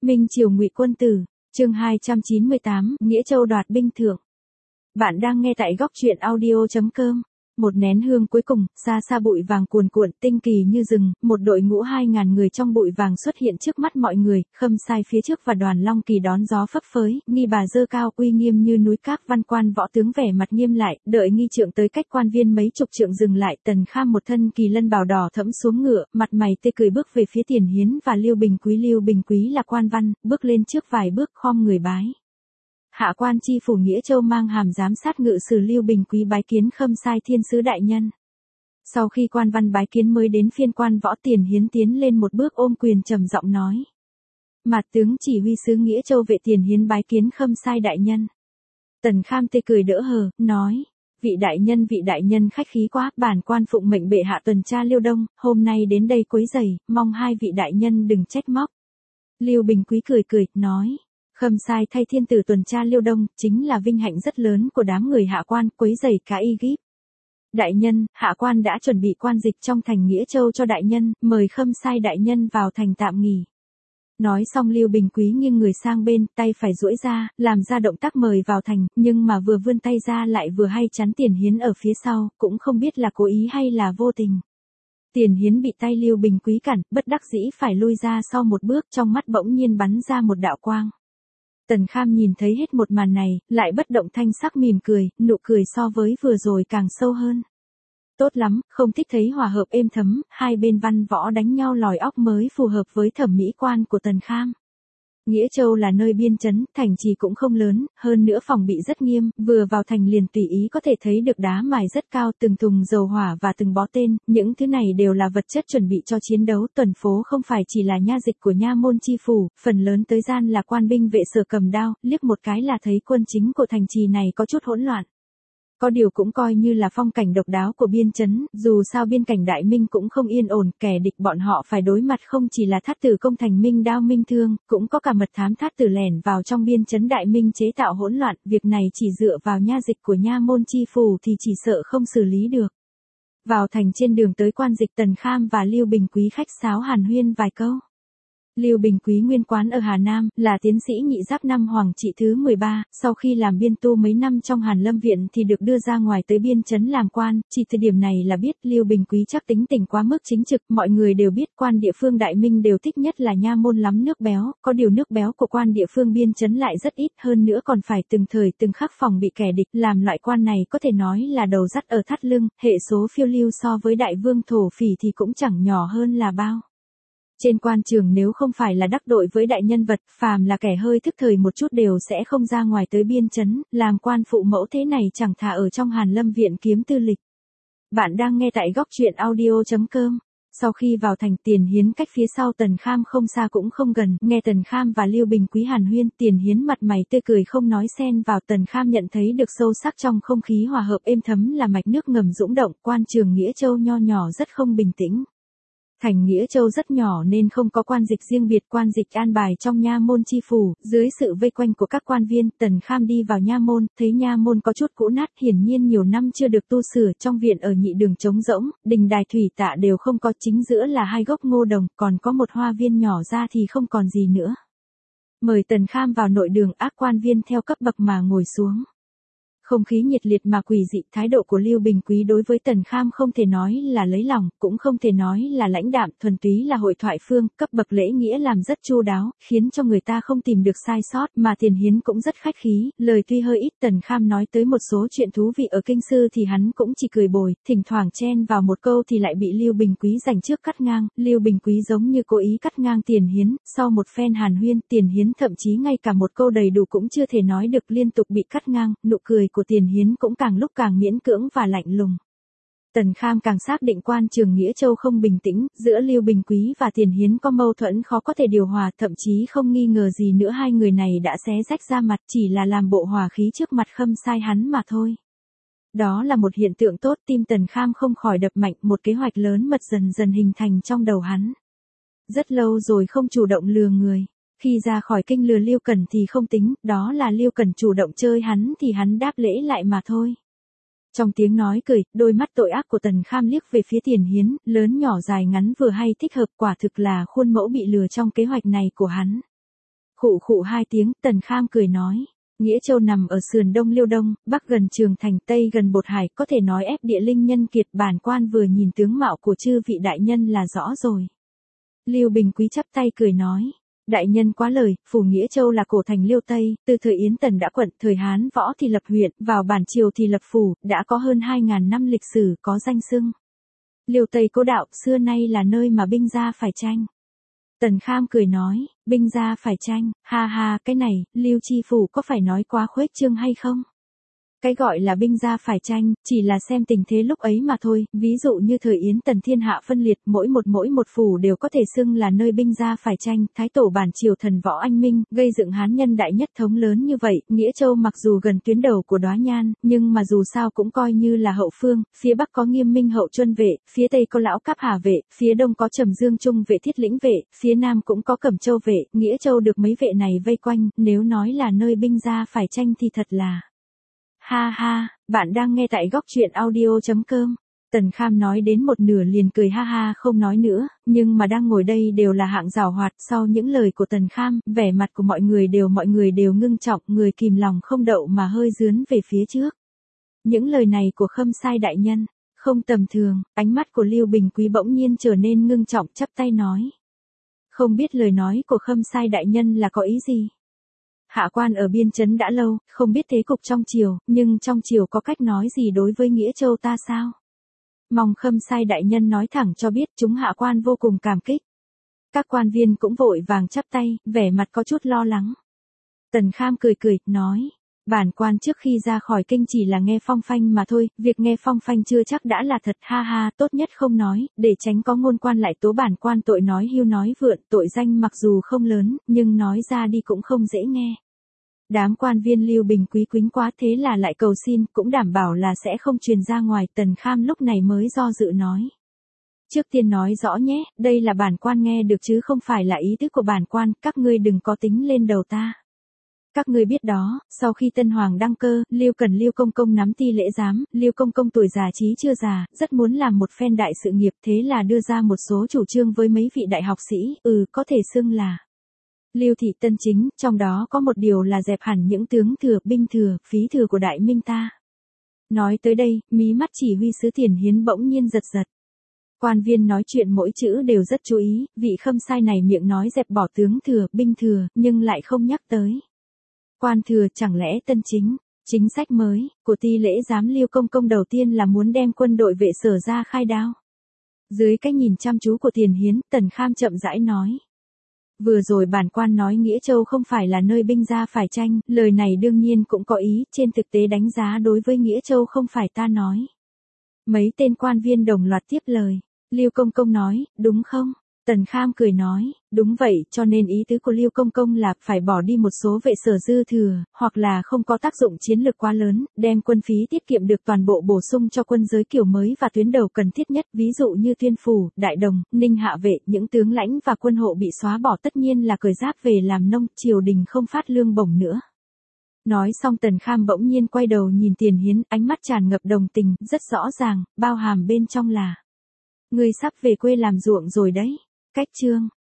Minh Triều Ngụy Quân Tử, chương 298, Nghĩa Châu đoạt binh thượng. Bạn đang nghe tại góc truyện audio.com. Một nén hương cuối cùng, xa xa bụi vàng cuồn cuộn, tinh kỳ như rừng, một đội ngũ 2.000 người trong bụi vàng xuất hiện trước mắt mọi người, Khâm Sai phía trước và đoàn Long Kỳ đón gió phấp phới, Nghi Bà giơ cao uy nghiêm như núi, các văn quan võ tướng vẻ mặt nghiêm lại, đợi Nghi Trượng tới cách quan viên mấy chục trượng dừng lại, Tần Kham một thân kỳ lân bào đỏ thẫm xuống ngựa, mặt mày tươi cười bước về phía Tiền Hiến và Lưu Bình Quý là quan văn, bước lên trước vài bước khom người bái. Hạ quan chi phủ Nghĩa Châu mang hàm giám sát ngự sử Lưu Bình Quý bái kiến Khâm Sai thiên sứ đại nhân. Sau khi quan văn bái kiến mới đến phiên quan võ. Tiền Hiến tiến lên một bước ôm quyền trầm giọng nói: Mạt tướng chỉ huy sứ Nghĩa Châu vệ Tiền Hiến bái kiến Khâm Sai đại nhân. Tần Kham tê cười đỡ hờ, nói: vị đại nhân khách khí quá, bản quan phụng mệnh bệ hạ tuần tra Liêu Đông, hôm nay đến đây quấy rầy, mong hai vị đại nhân đừng trách móc. Lưu Bình Quý cười, nói: Khâm Sai thay thiên tử tuần tra Liêu Đông, chính là vinh hạnh rất lớn của đám người hạ quan, quấy rầy cả y kíp. Đại nhân, hạ quan đã chuẩn bị quan dịch trong thành Nghĩa Châu cho đại nhân, mời Khâm Sai đại nhân vào thành tạm nghỉ. Nói xong Lưu Bình Quý nghiêng người sang bên, tay phải duỗi ra, làm ra động tác mời vào thành, nhưng mà vừa vươn tay ra lại vừa hay chắn Tiền Hiến ở phía sau, cũng không biết là cố ý hay là vô tình. Tiền Hiến bị tay Lưu Bình Quý cản, bất đắc dĩ phải lui ra sau một bước, trong mắt bỗng nhiên bắn ra một đạo quang. Tần Kham nhìn thấy hết một màn này, lại bất động thanh sắc mỉm cười, nụ cười so với vừa rồi càng sâu hơn. Tốt lắm, không thích thấy hòa hợp êm thấm, hai bên văn võ đánh nhau lòi óc mới phù hợp với thẩm mỹ quan của Tần Kham. Nghĩa Châu là nơi biên trấn, thành trì cũng không lớn, hơn nữa phòng bị rất nghiêm, vừa vào thành liền tùy ý có thể thấy được đá mài rất cao, từng thùng dầu hỏa và từng bó tên, những thứ này đều là vật chất chuẩn bị cho chiến đấu. Tuần phố không phải chỉ là nha dịch của nha môn chi phủ, phần lớn tới gian là quan binh vệ sở cầm đao, liếc một cái là thấy quân chính của thành trì này có chút hỗn loạn. Có điều cũng coi như là phong cảnh độc đáo của biên trấn, dù sao biên cảnh Đại Minh cũng không yên ổn, kẻ địch bọn họ phải đối mặt không chỉ là thát tử công thành Minh đao Minh thương, cũng có cả mật thám thát tử lẻn vào trong biên trấn Đại Minh chế tạo hỗn loạn, việc này chỉ dựa vào nha dịch của nha môn chi phủ thì chỉ sợ không xử lý được. Vào thành trên đường tới quan dịch, Tần Kham và Lưu Bình Quý khách sáo hàn huyên vài câu. Lưu Bình Quý nguyên quán ở Hà Nam, là tiến sĩ nhị giáp năm Hoàng trị thứ 13, sau khi làm biên tu mấy năm trong Hàn Lâm Viện thì được đưa ra ngoài tới biên trấn làm quan, chỉ từ điểm này là biết Lưu Bình Quý chắc tính tình quá mức chính trực, mọi người đều biết quan địa phương Đại Minh đều thích nhất là nha môn lắm nước béo, có điều nước béo của quan địa phương biên trấn lại rất ít, hơn nữa còn phải từng thời từng khắc phòng bị kẻ địch, làm loại quan này có thể nói là đầu dắt ở thắt lưng, hệ số phiêu lưu so với đại vương thổ phỉ thì cũng chẳng nhỏ hơn là bao. Trên quan trường nếu không phải là đắc đội với đại nhân vật, phàm là kẻ hơi thức thời một chút đều sẽ không ra ngoài tới biên trấn, làm quan phụ mẫu thế này chẳng thà ở trong Hàn Lâm Viện kiếm tư lịch. Bạn đang nghe tại góc truyện audio.com. Sau khi vào thành, Tiền Hiến cách phía sau Tần Kham không xa cũng không gần, nghe Tần Kham và Lưu Bình Quý hàn huyên, Tiền Hiến mặt mày tươi cười không nói xen vào. Tần Kham nhận thấy được sâu sắc trong không khí hòa hợp êm thấm là mạch nước ngầm dũng động, quan trường Nghĩa Châu nho nhỏ rất không bình tĩnh. Thành Nghĩa Châu rất nhỏ nên không có quan dịch riêng biệt, quan dịch an bài trong nha môn chi phủ, dưới sự vây quanh của các quan viên. Tần Kham đi vào nha môn, thấy nha môn có chút cũ nát, hiển nhiên nhiều năm chưa được tu sửa, trong viện ở nhị đường trống rỗng, đình đài thủy tạ đều không có, chính giữa là hai gốc ngô đồng, còn có một hoa viên nhỏ ra thì không còn gì nữa. Mời Tần Kham vào nội đường, ác quan viên theo cấp bậc mà ngồi xuống. Không khí nhiệt liệt mà quỷ dị, thái độ của Lưu Bình Quý đối với Tần Kham không thể nói là lấy lòng, cũng không thể nói là lãnh đạm, thuần túy là hội thoại phương, cấp bậc lễ nghĩa làm rất chu đáo, khiến cho người ta không tìm được sai sót, mà Tiền Hiến cũng rất khách khí, lời tuy hơi ít. Tần Kham nói tới một số chuyện thú vị ở kinh sư thì hắn cũng chỉ cười bồi, thỉnh thoảng chen vào một câu thì lại bị Lưu Bình Quý giành trước cắt ngang. Lưu Bình Quý giống như cố ý cắt ngang Tiền Hiến, sau một phen hàn huyên, Tiền Hiến thậm chí ngay cả một câu đầy đủ cũng chưa thể nói được, liên tục bị cắt ngang, nụ cười của Tiền Hiến cũng càng lúc càng miễn cưỡng và lạnh lùng. Tần Kham càng xác định quan trường Nghĩa Châu không bình tĩnh, giữa Lưu Bình Quý và Tiền Hiến có mâu thuẫn khó có thể điều hòa, thậm chí không nghi ngờ gì nữa hai người này đã xé rách ra mặt, chỉ là làm bộ hòa khí trước mặt Khâm Sai hắn mà thôi. Đó là một hiện tượng tốt, tim Tần Kham không khỏi đập mạnh, một kế hoạch lớn mật dần dần hình thành trong đầu hắn. Rất lâu rồi không chủ động lừa người. Khi ra khỏi kinh lừa Lưu Cẩn thì không tính, đó là Lưu Cẩn chủ động chơi hắn thì hắn đáp lễ lại mà thôi. Trong tiếng nói cười, đôi mắt tội ác của Tần Kham liếc về phía Tiền Hiến, lớn nhỏ dài ngắn vừa hay thích hợp, quả thực là khuôn mẫu bị lừa trong kế hoạch này của hắn. Khụ khụ hai tiếng, Tần Kham cười nói. Nghĩa Châu nằm ở sườn đông Liêu Đông, bắc gần Trường Thành, tây gần Bột Hải, có thể nói ép địa linh nhân kiệt. Bản quan vừa nhìn tướng mạo của chư vị đại nhân là rõ rồi. Lưu Bình Quý chắp tay cười nói. Đại nhân quá lời, phủ Nghĩa Châu là cổ thành Liêu Tây, từ thời Yến Tần đã quận, thời Hán Võ thì lập huyện, vào bản triều thì lập phủ, đã có hơn 2.000 năm lịch sử, có danh xưng. Liêu Tây cố đạo, xưa nay là nơi mà binh gia phải tranh. Tần Kham cười nói, binh gia phải tranh, ha ha, cái này, Lưu chi phủ có phải nói quá khuếch trương hay không? Cái gọi là binh gia phải tranh, chỉ là xem tình thế lúc ấy mà thôi, ví dụ như thời Yến Tần thiên hạ phân liệt, mỗi một phủ đều có thể xưng là nơi binh gia phải tranh, thái tổ bản triều thần võ anh minh, gây dựng Hán nhân đại nhất thống lớn như vậy, Nghĩa Châu mặc dù gần tuyến đầu của Đóa Nhan, nhưng mà dù sao cũng coi như là hậu phương, phía bắc có Nghiêm Minh hậu Chuân vệ, phía tây có Lão Cáp Hà vệ, phía đông có Trầm Dương Trung vệ Thiết Lĩnh vệ, phía nam cũng có Cẩm Châu vệ, Nghĩa Châu được mấy vệ này vây quanh, nếu nói là nơi binh gia phải tranh thì thật là... Ha ha, bạn đang nghe tại góc truyện audio.com. Tần Kham nói đến một nửa liền cười ha ha không nói nữa, nhưng mà đang ngồi đây đều là hạng giảo hoạt. Sau những lời của Tần Kham, vẻ mặt của mọi người đều ngưng trọng, người kìm lòng không đậu mà hơi dướn về phía trước. Những lời này của Khâm Sai đại nhân, không tầm thường, ánh mắt của Lưu Bình Quý bỗng nhiên trở nên ngưng trọng, chắp tay nói. Không biết lời nói của Khâm Sai đại nhân là có ý gì? Hạ quan ở biên trấn đã lâu, không biết thế cục trong triều, nhưng trong triều có cách nói gì đối với Nghĩa Châu ta sao? Mong Khâm Sai đại nhân nói thẳng cho biết, chúng hạ quan vô cùng cảm kích. Các quan viên cũng vội vàng chắp tay, vẻ mặt có chút lo lắng. Tần Kham cười nói, bản quan trước khi ra khỏi kinh chỉ là nghe phong phanh mà thôi, việc nghe phong phanh chưa chắc đã là thật, ha ha, tốt nhất không nói, để tránh có ngôn quan lại tố bản quan tội nói hưu nói vượn, tội danh mặc dù không lớn, nhưng nói ra đi cũng không dễ nghe. Đám quan viên Lưu Bình Quý quýnh quá thế là lại cầu xin, cũng đảm bảo là sẽ không truyền ra ngoài. Tần Kham lúc này mới do dự nói. Trước tiên nói rõ nhé, đây là bản quan nghe được chứ không phải là ý tứ của bản quan, các ngươi đừng có tính lên đầu ta. Các ngươi biết đó, sau khi Tân Hoàng đăng cơ, Lưu Công Công nắm ti lễ giám, Lưu Công Công tuổi già trí chưa già, rất muốn làm một phen đại sự nghiệp, thế là đưa ra một số chủ trương với mấy vị đại học sĩ, có thể xưng là Lưu thị tân chính, trong đó có một điều là dẹp hẳn những tướng thừa, binh thừa, phí thừa của Đại Minh ta. Nói tới đây, mí mắt chỉ huy sứ Tiền Hiến bỗng nhiên giật. Quan viên nói chuyện mỗi chữ đều rất chú ý, vị Khâm Sai này miệng nói dẹp bỏ tướng thừa, binh thừa, nhưng lại không nhắc tới quan thừa, chẳng lẽ tân chính. Chính sách mới của ti lễ giám Lưu Công Công đầu tiên là muốn đem quân đội vệ sở ra khai đao. Dưới cái nhìn chăm chú của Tiền Hiến, Tần Kham chậm rãi nói. Vừa rồi bản quan nói Nghĩa Châu không phải là nơi binh gia phải tranh, lời này đương nhiên cũng có ý, trên thực tế đánh giá đối với Nghĩa Châu không phải ta nói. Mấy tên quan viên đồng loạt tiếp lời. Lưu Công Công nói, đúng không? Tần Kham cười nói, đúng vậy, cho nên ý tứ của Lưu Công Công là phải bỏ đi một số vệ sở dư thừa, hoặc là không có tác dụng chiến lược quá lớn, đem quân phí tiết kiệm được toàn bộ bổ sung cho quân giới kiểu mới và tuyến đầu cần thiết nhất, ví dụ như Tuyên Phủ, Đại Đồng, Ninh Hạ vệ, những tướng lãnh và quân hộ bị xóa bỏ tất nhiên là cởi giáp về làm nông, triều đình không phát lương bổng nữa. Nói xong Tần Kham bỗng nhiên quay đầu nhìn Tiền Hiến, ánh mắt tràn ngập đồng tình, rất rõ ràng, bao hàm bên trong là: ngươi sắp về quê làm ruộng rồi đấy. Cách chương